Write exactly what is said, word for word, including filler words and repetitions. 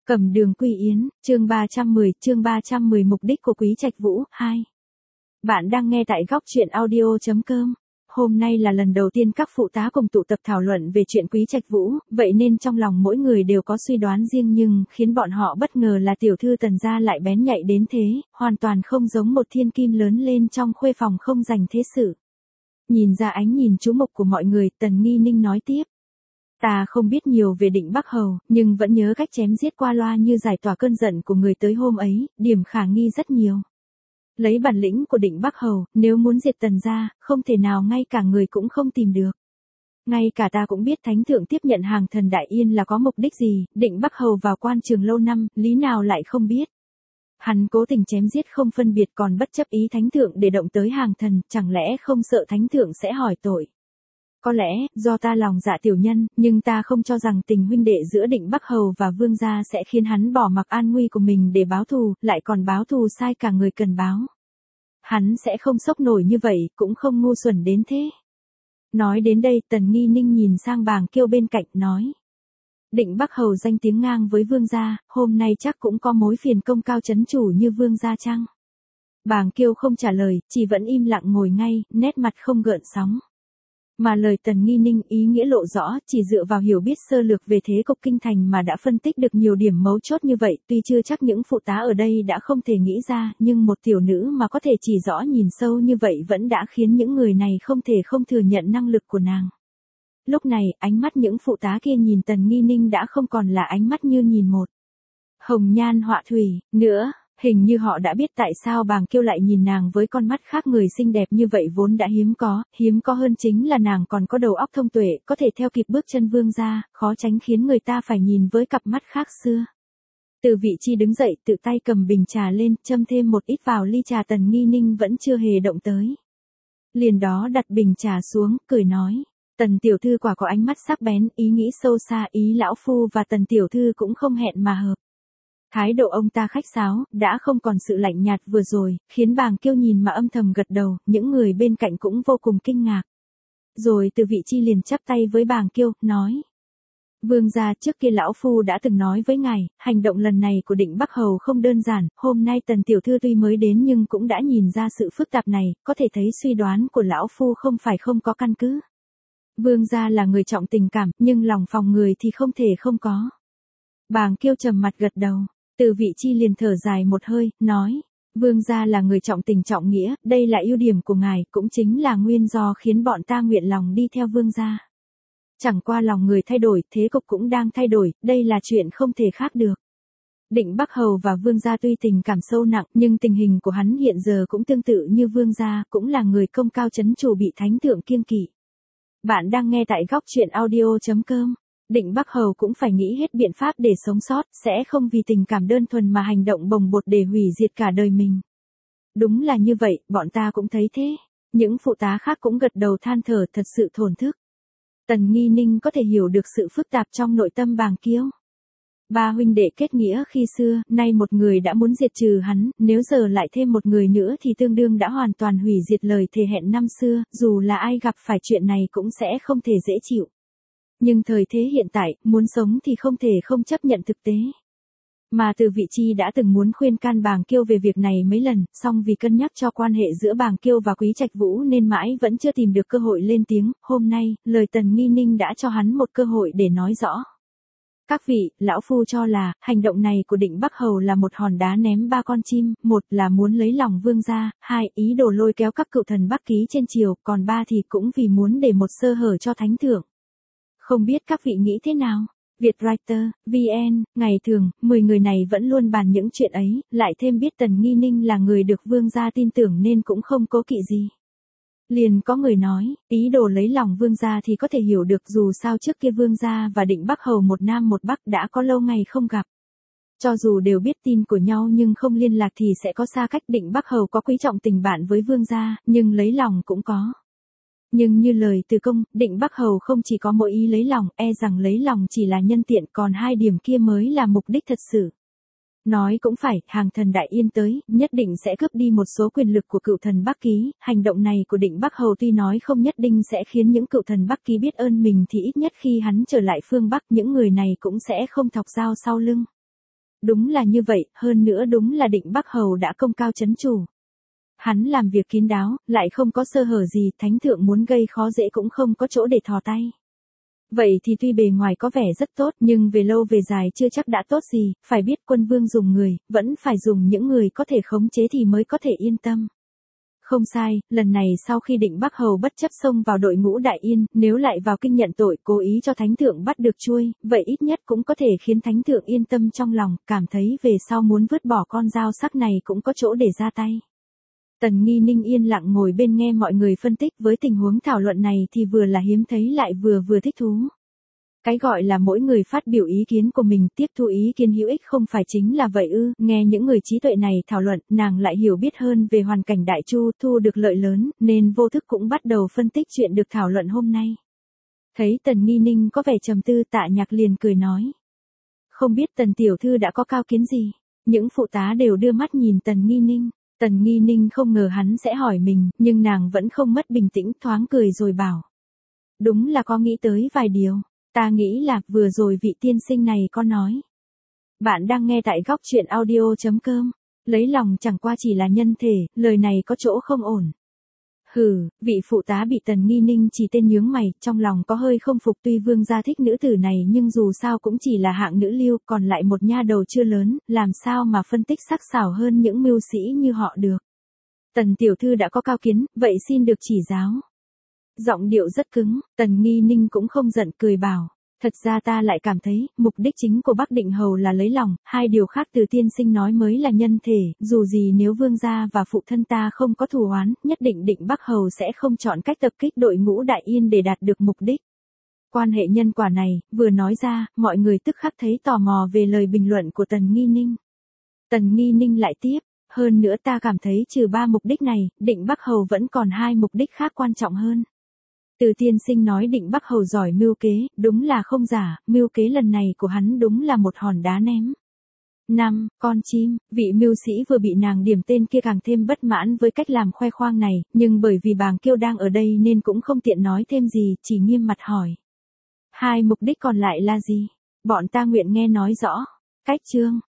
Cẩm Đường Quy Yến, chương ba trăm mười, chương ba trăm mười mục đích của Quý Trạch Vũ, hai. Bạn đang nghe tại góc truyện audio chấm com. Hôm nay là lần đầu tiên các phụ tá cùng tụ tập thảo luận về chuyện Quý Trạch Vũ, vậy nên trong lòng mỗi người đều có suy đoán riêng nhưng khiến bọn họ bất ngờ là tiểu thư Tần gia lại bén nhạy đến thế, hoàn toàn không giống một thiên kim lớn lên trong khuê phòng không dành thế sự. Nhìn ra ánh nhìn chú mục của mọi người, Tần Nghi Ninh nói tiếp. Ta không biết nhiều về Định Bắc Hầu, nhưng vẫn nhớ cách chém giết qua loa như giải tỏa cơn giận của người tới hôm ấy, điểm khả nghi rất nhiều. Lấy bản lĩnh của Định Bắc Hầu, nếu muốn diệt Tần gia, không thể nào ngay cả người cũng không tìm được. Ngay cả ta cũng biết Thánh Thượng tiếp nhận Hàng Thần Đại Yên là có mục đích gì, Định Bắc Hầu vào quan trường lâu năm, lý nào lại không biết. Hắn cố tình chém giết không phân biệt còn bất chấp ý Thánh Thượng để động tới Hàng Thần, chẳng lẽ không sợ Thánh Thượng sẽ hỏi tội. Có lẽ, do ta lòng dạ tiểu nhân, nhưng ta không cho rằng tình huynh đệ giữa Định Bắc Hầu và Vương gia sẽ khiến hắn bỏ mặc an nguy của mình để báo thù, lại còn báo thù sai cả người cần báo. Hắn sẽ không sốc nổi như vậy, cũng không ngu xuẩn đến thế. Nói đến đây, Tần Nghi Ninh nhìn sang Bàng Kiêu bên cạnh, nói. Định Bắc Hầu danh tiếng ngang với Vương gia, hôm nay chắc cũng có mối phiền công cao chấn chủ như Vương gia chăng? Bàng Kiêu không trả lời, chỉ vẫn im lặng ngồi ngay, nét mặt không gợn sóng. Mà lời Tần Nghi Ninh ý nghĩa lộ rõ, chỉ dựa vào hiểu biết sơ lược về thế cục kinh thành mà đã phân tích được nhiều điểm mấu chốt như vậy, tuy chưa chắc những phụ tá ở đây đã không thể nghĩ ra, nhưng một tiểu nữ mà có thể chỉ rõ nhìn sâu như vậy vẫn đã khiến những người này không thể không thừa nhận năng lực của nàng. Lúc này, ánh mắt những phụ tá kia nhìn Tần Nghi Ninh đã không còn là ánh mắt như nhìn một hồng nhan họa thủy, nữa. Hình như họ đã biết tại sao Bàng Kiêu lại nhìn nàng với con mắt khác người xinh đẹp như vậy vốn đã hiếm có, hiếm có hơn chính là nàng còn có đầu óc thông tuệ, có thể theo kịp bước chân Vương gia, khó tránh khiến người ta phải nhìn với cặp mắt khác xưa. Từ vị chi đứng dậy, tự tay cầm bình trà lên, châm thêm một ít vào ly trà Tần Nghi Ninh vẫn chưa hề động tới. Liền đó đặt bình trà xuống, cười nói, Tần tiểu thư quả có ánh mắt sắc bén, ý nghĩ sâu xa, ý lão phu và Tần tiểu thư cũng không hẹn mà hợp. Thái độ ông ta khách sáo, đã không còn sự lạnh nhạt vừa rồi, khiến Bàng Kiêu nhìn mà âm thầm gật đầu, những người bên cạnh cũng vô cùng kinh ngạc. Rồi từ vị chi liền chắp tay với Bàng Kiêu, nói. Vương gia, trước kia lão phu đã từng nói với ngài, hành động lần này của Định Bắc Hầu không đơn giản, hôm nay Tần tiểu thư tuy mới đến nhưng cũng đã nhìn ra sự phức tạp này, có thể thấy suy đoán của lão phu không phải không có căn cứ. Vương gia là người trọng tình cảm, nhưng lòng phòng người thì không thể không có. Bàng Kiêu trầm mặt gật đầu. Từ vị chi liền thở dài một hơi, nói, Vương gia là người trọng tình trọng nghĩa, đây là ưu điểm của ngài, cũng chính là nguyên do khiến bọn ta nguyện lòng đi theo Vương gia. Chẳng qua lòng người thay đổi, thế cục cũng đang thay đổi, đây là chuyện không thể khác được. Định Bắc Hầu và Vương gia tuy tình cảm sâu nặng, nhưng tình hình của hắn hiện giờ cũng tương tự như Vương gia, cũng là người công cao chấn chủ bị Thánh Thượng kiêng kỵ. Bạn đang nghe tại góc truyện audio chấm com. Định Bắc Hầu cũng phải nghĩ hết biện pháp để sống sót, sẽ không vì tình cảm đơn thuần mà hành động bồng bột để hủy diệt cả đời mình. Đúng là như vậy, bọn ta cũng thấy thế. Những phụ tá khác cũng gật đầu than thở thật sự thổn thức. Tần Nghi Ninh có thể hiểu được sự phức tạp trong nội tâm Bàng Kiêu. Ba huynh đệ kết nghĩa khi xưa, nay một người đã muốn diệt trừ hắn, nếu giờ lại thêm một người nữa thì tương đương đã hoàn toàn hủy diệt lời thề hẹn năm xưa, dù là ai gặp phải chuyện này cũng sẽ không thể dễ chịu. Nhưng thời thế hiện tại, muốn sống thì không thể không chấp nhận thực tế. Mà từ vị chi đã từng muốn khuyên can Bàng Kiêu về việc này mấy lần, song vì cân nhắc cho quan hệ giữa Bàng Kiêu và Quý Trạch Vũ nên mãi vẫn chưa tìm được cơ hội lên tiếng, hôm nay, lời Tần Nghi Ninh đã cho hắn một cơ hội để nói rõ. Các vị, lão phu cho là, hành động này của Định Bắc Hầu là một hòn đá ném ba con chim, một là muốn lấy lòng Vương gia, hai ý đồ lôi kéo các cựu thần Bắc Ký trên triều, còn ba thì cũng vì muốn để một sơ hở cho Thánh Thượng. Không biết các vị nghĩ thế nào? Vietwriter, vê en, ngày thường, mười người này vẫn luôn bàn những chuyện ấy, lại thêm biết Tần Nghi Ninh là người được Vương gia tin tưởng nên cũng không cố kỵ gì. Liền có người nói, ý đồ lấy lòng Vương gia thì có thể hiểu được dù sao trước kia Vương gia và Định Bắc Hầu một nam một bắc đã có lâu ngày không gặp. Cho dù đều biết tin của nhau nhưng không liên lạc thì sẽ có xa cách. Định Bắc Hầu có quý trọng tình bạn với Vương gia, nhưng lấy lòng cũng có. Nhưng như lời Từ Công, Định Bắc Hầu không chỉ có mỗi ý lấy lòng, e rằng lấy lòng chỉ là nhân tiện, còn hai điểm kia mới là mục đích thật sự. Nói cũng phải, Hàng Thần Đại Yên tới, nhất định sẽ cướp đi một số quyền lực của cựu thần Bắc Ký, hành động này của Định Bắc Hầu tuy nói không nhất định sẽ khiến những cựu thần Bắc Ký biết ơn mình thì ít nhất khi hắn trở lại phương Bắc những người này cũng sẽ không thọc dao sau lưng. Đúng là như vậy, hơn nữa đúng là Định Bắc Hầu đã công cao chấn chủ. Hắn làm việc kín đáo, lại không có sơ hở gì, thánh thượng muốn gây khó dễ cũng không có chỗ để thò tay. Vậy thì tuy bề ngoài có vẻ rất tốt nhưng về lâu về dài chưa chắc đã tốt gì, phải biết quân vương dùng người, vẫn phải dùng những người có thể khống chế thì mới có thể yên tâm. Không sai, lần này sau khi Định Bắc Hầu bất chấp xông vào đội ngũ Đại Yên, nếu lại vào kinh nhận tội cố ý cho thánh thượng bắt được chuôi, vậy ít nhất cũng có thể khiến thánh thượng yên tâm trong lòng, cảm thấy về sau muốn vứt bỏ con dao sắc này cũng có chỗ để ra tay. Tần Nghi Ninh yên lặng ngồi bên nghe mọi người phân tích, với tình huống thảo luận này thì vừa là hiếm thấy lại vừa vừa thích thú. Cái gọi là mỗi người phát biểu ý kiến của mình, tiếp thu ý kiến hữu ích không phải chính là vậy ư? Nghe những người trí tuệ này thảo luận, nàng lại hiểu biết hơn về hoàn cảnh Đại Chu, thu được lợi lớn, nên vô thức cũng bắt đầu phân tích chuyện được thảo luận hôm nay. Thấy Tần Nghi Ninh có vẻ trầm tư, Tạ Nhạc liền cười nói: "Không biết Tần tiểu thư đã có cao kiến gì?" Những phụ tá đều đưa mắt nhìn Tần Nghi Ninh. Tần Nghi Ninh không ngờ hắn sẽ hỏi mình, nhưng nàng vẫn không mất bình tĩnh, thoáng cười rồi bảo: "Đúng là có nghĩ tới vài điều. Ta nghĩ là vừa rồi vị tiên sinh này có nói." Bạn đang nghe tại góc truyện audio chấm com. Lấy lòng chẳng qua chỉ là nhân thể, lời này có chỗ không ổn. Hừ, vị phụ tá bị Tần Nghi Ninh chỉ tên nhướng mày, trong lòng có hơi không phục, tuy vương gia thích nữ tử này nhưng dù sao cũng chỉ là hạng nữ lưu, còn lại một nha đầu chưa lớn, làm sao mà phân tích sắc sảo hơn những mưu sĩ như họ được. Tần tiểu thư đã có cao kiến, vậy xin được chỉ giáo. Giọng điệu rất cứng, Tần Nghi Ninh cũng không giận, cười bảo: "Thật ra ta lại cảm thấy, mục đích chính của Bắc Định Hầu là lấy lòng, hai điều khác từ tiên sinh nói mới là nhân thể, dù gì nếu vương gia và phụ thân ta không có thù oán, nhất định Định Bắc Hầu sẽ không chọn cách tập kích đội ngũ Đại Yên để đạt được mục đích." Quan hệ nhân quả này, vừa nói ra, mọi người tức khắc thấy tò mò về lời bình luận của Tần Nghi Ninh. Tần Nghi Ninh lại tiếp: "Hơn nữa ta cảm thấy trừ ba mục đích này, Định Bắc Hầu vẫn còn hai mục đích khác quan trọng hơn. Từ tiên sinh nói Định Bắc Hầu giỏi mưu kế, đúng là không giả, mưu kế lần này của hắn đúng là một hòn đá ném. Năm, con chim, vị mưu sĩ vừa bị nàng điểm tên kia càng thêm bất mãn với cách làm khoe khoang này, nhưng bởi vì Bàng Kiêu đang ở đây nên cũng không tiện nói thêm gì, chỉ nghiêm mặt hỏi: "Hai mục đích còn lại là gì? Bọn ta nguyện nghe nói rõ." Cách chương